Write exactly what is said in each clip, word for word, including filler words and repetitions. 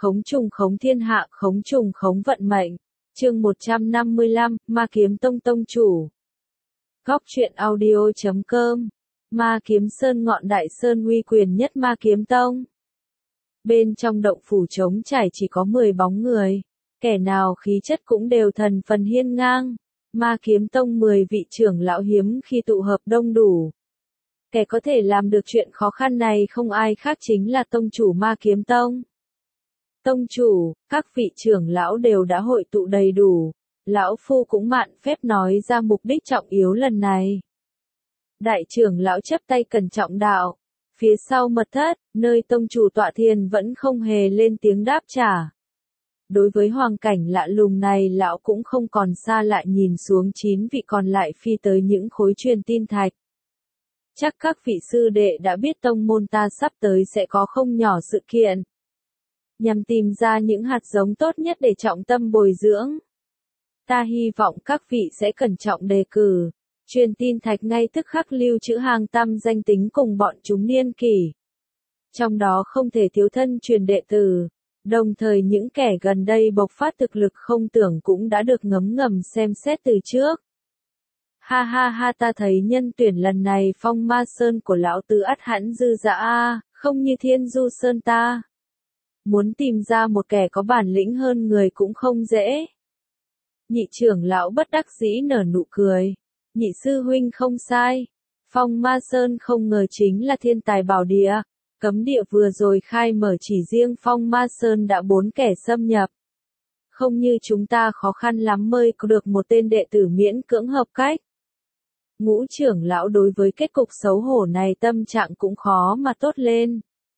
khống trùng khống thiên hạ, khống trùng khống vận mệnh. Chương một trăm năm mươi lăm, Ma Kiếm Tông tông chủ. Góc truyện audio chấm com. Ma Kiếm Sơn ngọn đại sơn uy quyền nhất Ma Kiếm Tông. Bên trong động phủ trống trải chỉ có mười bóng người, kẻ nào khí chất cũng đều thần phần hiên ngang. Ma Kiếm Tông mười vị trưởng lão hiếm khi tụ hợp đông đủ. Kẻ có thể làm được chuyện khó khăn này không ai khác chính là tông chủ Ma Kiếm Tông. Tông chủ, các vị trưởng lão đều đã hội tụ đầy đủ, lão phu cũng mạn phép nói ra mục đích trọng yếu lần này. Đại trưởng lão chắp tay cẩn trọng đạo, phía sau mật thất, nơi tông chủ tọa thiền vẫn không hề lên tiếng đáp trả. Đối với hoàng cảnh lạ lùng này lão cũng không còn xa lại nhìn xuống chín vị còn lại phi tới những khối truyền tin thạch. Chắc các vị sư đệ đã biết tông môn ta sắp tới sẽ có không nhỏ sự kiện. Nhằm tìm ra những hạt giống tốt nhất để trọng tâm bồi dưỡng. Ta hy vọng các vị sẽ cẩn trọng đề cử. Truyền tin thạch ngay tức khắc lưu trữ hàng trăm danh tính cùng bọn chúng niên kỷ. Trong đó không thể thiếu thân truyền đệ tử. Đồng thời những kẻ gần đây bộc phát thực lực không tưởng cũng đã được ngấm ngầm xem xét từ trước. Ha ha ha, ta thấy nhân tuyển lần này Phong Ma Sơn của lão tứ ắt hẳn dư dả a, không như Thiên Du Sơn ta. Muốn tìm ra một kẻ có bản lĩnh hơn người cũng không dễ. Nhị trưởng lão bất đắc dĩ nở nụ cười. Nhị sư huynh không sai. Phong Ma Sơn không ngờ chính là thiên tài bảo địa. Cấm địa vừa rồi khai mở chỉ riêng Phong Ma Sơn đã bốn kẻ xâm nhập. Không như chúng ta khó khăn lắm mới có được một tên đệ tử miễn cưỡng hợp cách. Ngũ trưởng lão đối với kết cục xấu hổ này tâm trạng cũng khó mà tốt lên.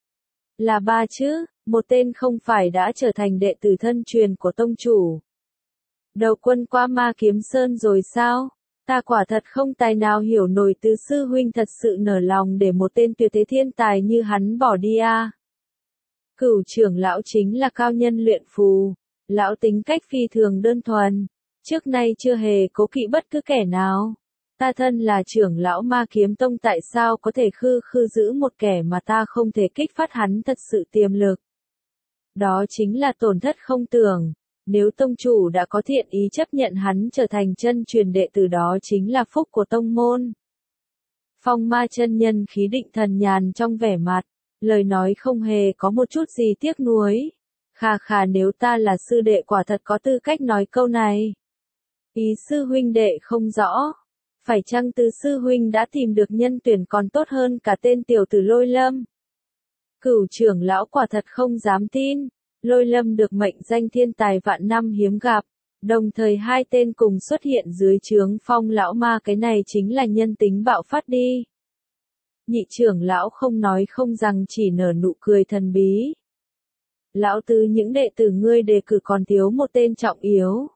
Là ba chứ, một tên không phải đã trở thành đệ tử thân truyền của tông chủ. Đầu quân qua Ma Kiếm Sơn rồi sao? Ta quả thật không tài nào hiểu nổi tứ sư huynh thật sự nở lòng để một tên tuyệt thế thiên tài như hắn bỏ đi à. Cửu trưởng lão chính là cao nhân luyện phù. Lão tính cách phi thường đơn thuần. Trước nay chưa hề cố kỵ bất cứ kẻ nào. Ta thân là trưởng lão Ma Kiếm Tông, tại sao có thể khư khư giữ một kẻ mà ta không thể kích phát hắn thật sự tiềm lực. Đó chính là tổn thất không tưởng. Nếu tông chủ đã có thiện ý chấp nhận hắn trở thành chân truyền đệ tử, đó chính là phúc của tông môn. Phong Ma chân nhân khí định thần nhàn trong vẻ mặt, lời nói không hề có một chút gì tiếc nuối. Khà khà, nếu ta là sư đệ quả thật có tư cách nói câu này. Ý sư huynh đệ không rõ. Phải chăng tứ sư huynh đã tìm được nhân tuyển còn tốt hơn cả tên tiểu tử Lôi Lâm? Cửu trưởng lão quả thật không dám tin. Lôi Lâm được mệnh danh thiên tài vạn năm hiếm gặp. Đồng thời hai tên cùng xuất hiện dưới trướng Phong lão ma, cái này chính là nhân tính bạo phát đi. Nhị trưởng lão không nói không rằng chỉ nở nụ cười thần bí. Lão tứ, những đệ tử ngươi đề cử còn thiếu một tên trọng yếu.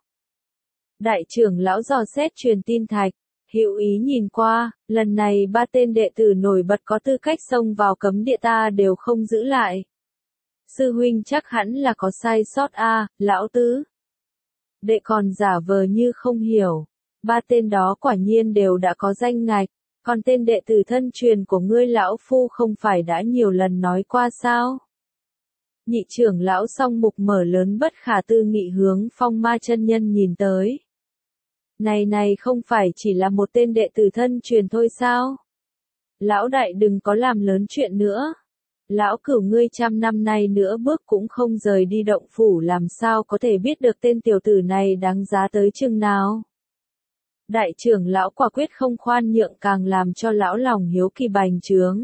Đại trưởng lão dò xét truyền tin thạch. Hữu ý nhìn qua, lần này ba tên đệ tử nổi bật có tư cách xông vào cấm địa ta đều không giữ lại. Sư huynh chắc hẳn là có sai sót a, à, lão tứ. Đệ còn giả vờ như không hiểu. Ba tên đó quả nhiên đều đã có danh ngạch, còn tên đệ tử thân truyền của ngươi lão phu không phải đã nhiều lần nói qua sao? Nhị trưởng lão song mục mở lớn bất khả tư nghị hướng Phong Ma chân nhân nhìn tới. Này này, không phải chỉ là một tên đệ tử thân truyền thôi sao? Lão đại đừng có làm lớn chuyện nữa. Lão cửu, ngươi trăm năm nay nữa bước cũng không rời đi động phủ, làm sao có thể biết được tên tiểu tử này đáng giá tới chừng nào? Đại trưởng lão quả quyết không khoan nhượng, càng làm cho lão lòng hiếu kỳ bành trướng.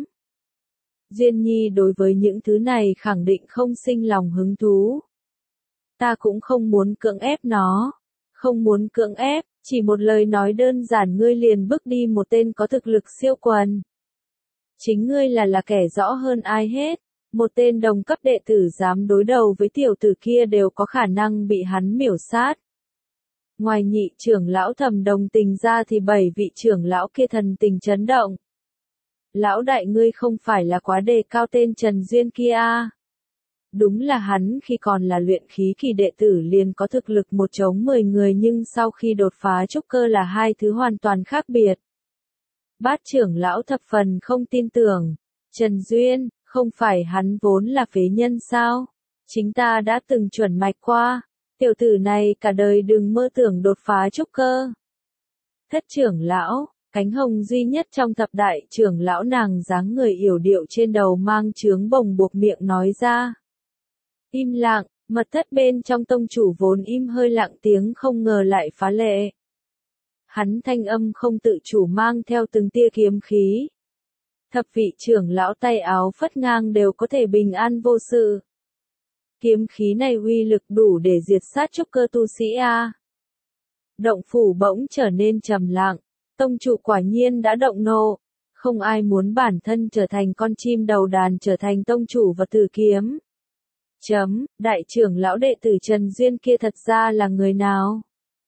Duyên Nhi đối với những thứ này khẳng định không sinh lòng hứng thú. Ta cũng không muốn cưỡng ép nó. Không muốn cưỡng ép, chỉ một lời nói đơn giản ngươi liền bước đi một tên có thực lực siêu quần. Chính ngươi là là kẻ rõ hơn ai hết. Một tên đồng cấp đệ tử dám đối đầu với tiểu tử kia đều có khả năng bị hắn miểu sát. Ngoài nhị trưởng lão thầm đồng tình ra thì bảy vị trưởng lão kia thần tình chấn động. Lão đại, ngươi không phải là quá đề cao tên Trần Duyên kia à? Đúng là hắn khi còn là luyện khí kỳ đệ tử liền có thực lực một chống mười người, nhưng sau khi đột phá trúc cơ là hai thứ hoàn toàn khác biệt. Bát trưởng lão thập phần không tin tưởng. Trần Duyên, không phải hắn vốn là phế nhân sao? Chính ta đã từng chuẩn mạch qua, tiểu tử này cả đời đừng mơ tưởng đột phá trúc cơ. Thất trưởng lão, cánh hồng duy nhất trong thập đại trưởng lão, nàng dáng người yểu điệu trên đầu mang chướng bồng buộc miệng nói ra. Im lặng, mật thất bên trong tông chủ vốn im hơi lặng tiếng không ngờ lại phá lệ. Hắn thanh âm không tự chủ mang theo từng tia kiếm khí. Thập vị trưởng lão tay áo phất ngang đều có thể bình an vô sự. Kiếm khí này uy lực đủ để diệt sát trúc cơ tu sĩ a. Động phủ bỗng trở nên trầm lặng, tông chủ quả nhiên đã động nộ, không ai muốn bản thân trở thành con chim đầu đàn trở thành tông chủ và tử kiếm. Chấm, đại trưởng lão đệ tử Trần Duyên kia thật ra là người nào?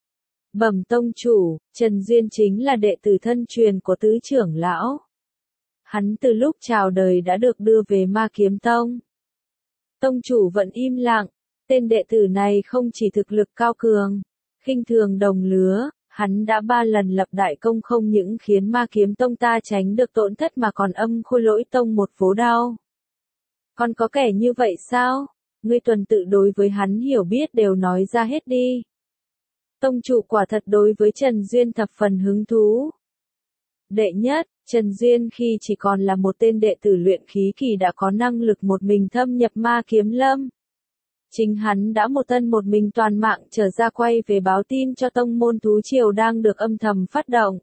Bẩm tông chủ, Trần Duyên chính là đệ tử thân truyền của tứ trưởng lão. Hắn từ lúc chào đời đã được đưa về Ma Kiếm Tông. Tông chủ vẫn im lặng, tên đệ tử này không chỉ thực lực cao cường, khinh thường đồng lứa, hắn đã ba lần lập đại công không những khiến Ma Kiếm Tông ta tránh được tổn thất mà còn âm Khôi Lỗi Tông một phố đau. Còn có kẻ như vậy sao? Ngươi tuần tự đối với hắn hiểu biết đều nói ra hết đi. Tông chủ quả thật đối với Trần Duyên thập phần hứng thú. Đệ nhất, Trần Duyên khi chỉ còn là một tên đệ tử luyện khí kỳ đã có năng lực một mình thâm nhập Ma Kiếm Lâm. Chính hắn đã một thân một mình toàn mạng trở ra quay về báo tin cho tông môn thú triều đang được âm thầm phát động.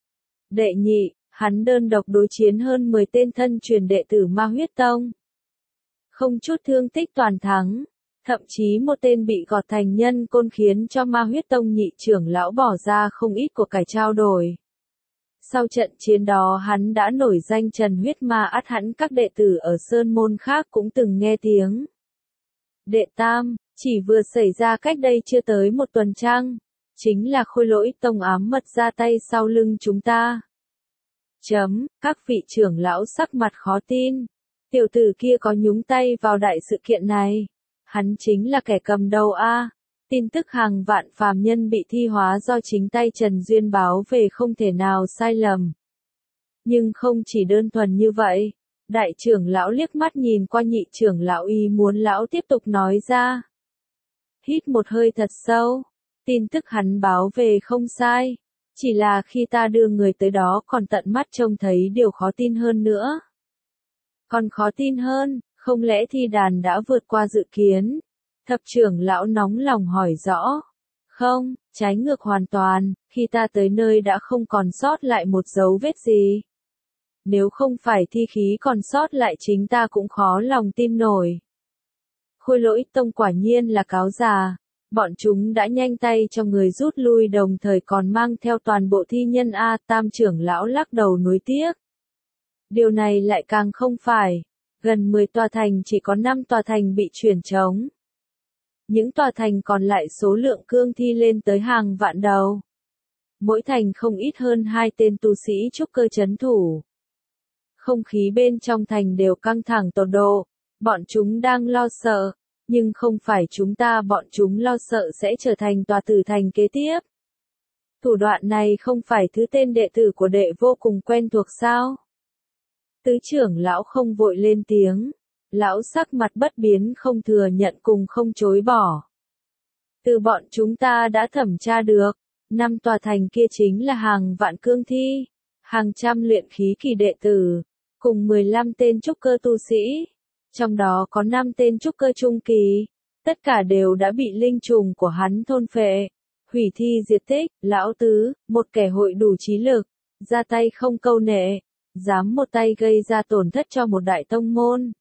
Đệ nhị, hắn đơn độc đối chiến hơn mười tên thân truyền đệ tử Ma Huyết Tông. Không chút thương tích toàn thắng, thậm chí một tên bị gọt thành nhân côn khiến cho Ma Huyết Tông nhị trưởng lão bỏ ra không ít của cải trao đổi. Sau trận chiến đó hắn đã nổi danh Trần Huyết Ma, ắt hẳn các đệ tử ở sơn môn khác cũng từng nghe tiếng. Đệ tam, chỉ vừa xảy ra cách đây chưa tới một tuần trăng, chính là Khôi Lỗi Tông ám mật ra tay sau lưng chúng ta. Chấm, các vị trưởng lão sắc mặt khó tin. Tiểu tử kia có nhúng tay vào đại sự kiện này. Hắn chính là kẻ cầm đầu a. Tin tức hàng vạn phàm nhân bị thi hóa do chính tay Trần Duyên báo về không thể nào sai lầm. Nhưng không chỉ đơn thuần như vậy. Đại trưởng lão liếc mắt nhìn qua nhị trưởng lão, ý muốn lão tiếp tục nói ra. Hít một hơi thật sâu. Tin tức hắn báo về không sai. Chỉ là khi ta đưa người tới đó còn tận mắt trông thấy điều khó tin hơn nữa. Còn khó tin hơn, không lẽ thi đàn đã vượt qua dự kiến? Thập trưởng lão nóng lòng hỏi rõ. Không, trái ngược hoàn toàn, khi ta tới nơi đã không còn sót lại một dấu vết gì. Nếu không phải thi khí còn sót lại chính ta cũng khó lòng tin nổi. Khôi Lỗi Tông quả nhiên là cáo già. Bọn chúng đã nhanh tay cho người rút lui đồng thời còn mang theo toàn bộ thi nhân A. Tam trưởng lão lắc đầu nuối tiếc. Điều này lại càng không phải. Gần mười tòa thành chỉ có năm tòa thành bị chuyển trống. Những tòa thành còn lại số lượng cương thi lên tới hàng vạn đầu. Mỗi thành không ít hơn hai tên tu sĩ trúc cơ chấn thủ. Không khí bên trong thành đều căng thẳng tột độ. Bọn chúng đang lo sợ. Nhưng không phải chúng ta, bọn chúng lo sợ sẽ trở thành tòa tử thành kế tiếp. Thủ đoạn này không phải thứ tên đệ tử của đệ vô cùng quen thuộc sao? Tứ trưởng lão không vội lên tiếng. Lão sắc mặt bất biến không thừa nhận cùng không chối bỏ. Từ bọn chúng ta đã thẩm tra được. Năm tòa thành kia chính là hàng vạn cương thi. Hàng trăm luyện khí kỳ đệ tử. Cùng mười lăm tên trúc cơ tu sĩ. Trong đó có năm tên trúc cơ trung kỳ. Tất cả đều đã bị linh trùng của hắn thôn phệ. Hủy thi diệt tích, lão tứ, một kẻ hội đủ trí lực. Ra tay không câu nệ. Dám một tay gây ra tổn thất cho một đại tông môn.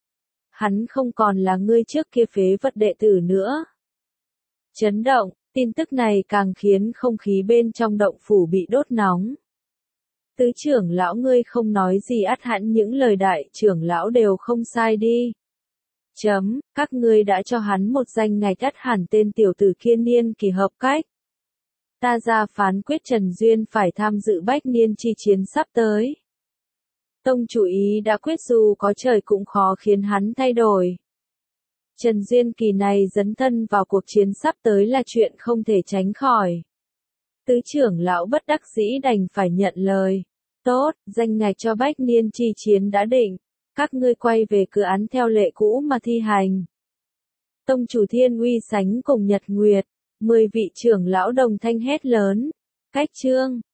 Hắn không còn là ngươi trước kia phế vật đệ tử nữa. Chấn động, tin tức này càng khiến không khí bên trong động phủ bị đốt nóng. Tứ trưởng lão, ngươi không nói gì, ắt hẳn những lời đại trưởng lão đều không sai đi. Chấm, các ngươi đã cho hắn một danh ngạch, ắt hẳn tên tiểu tử kia niên kỳ hợp cách. Ta ra phán quyết Trần Duyên phải tham dự bách niên chi chiến sắp tới. Tông chủ ý đã quyết, dù có trời cũng khó khiến hắn thay đổi. Trần Duyên kỳ này dấn thân vào cuộc chiến sắp tới là chuyện không thể tránh khỏi. Tứ trưởng lão bất đắc dĩ đành phải nhận lời. Tốt, danh ngạch cho bách niên chi chiến đã định. Các ngươi quay về cứ án theo lệ cũ mà thi hành. Tông chủ Thiên Uy sánh cùng Nhật Nguyệt, mười vị trưởng lão đồng thanh hét lớn. Cách chương